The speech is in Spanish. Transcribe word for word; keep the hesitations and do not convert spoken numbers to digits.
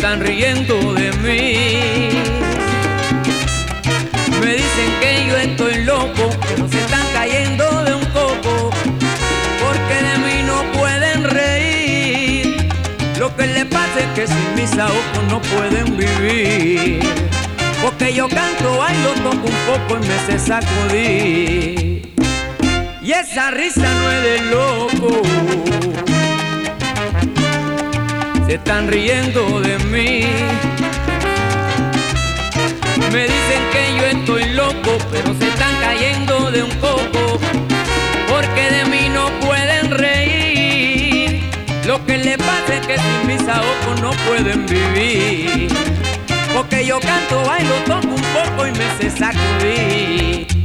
están riendo de mí. Me dicen que yo estoy loco, pero se están cayendo de un coco, porque de mí no pueden reír. Lo que les pasa es que sin mis ojos no pueden vivir, porque yo canto, bailo, toco un poco y me sé sacudir. Y esa risa no es de loco, se están riendo de mí. Me dicen que yo estoy loco, pero se están cayendo de un coco, porque de mí no pueden reír. Lo que les pasa es que sin mis ojos no pueden vivir, porque yo canto, bailo, toco un poco y me sé sacudir.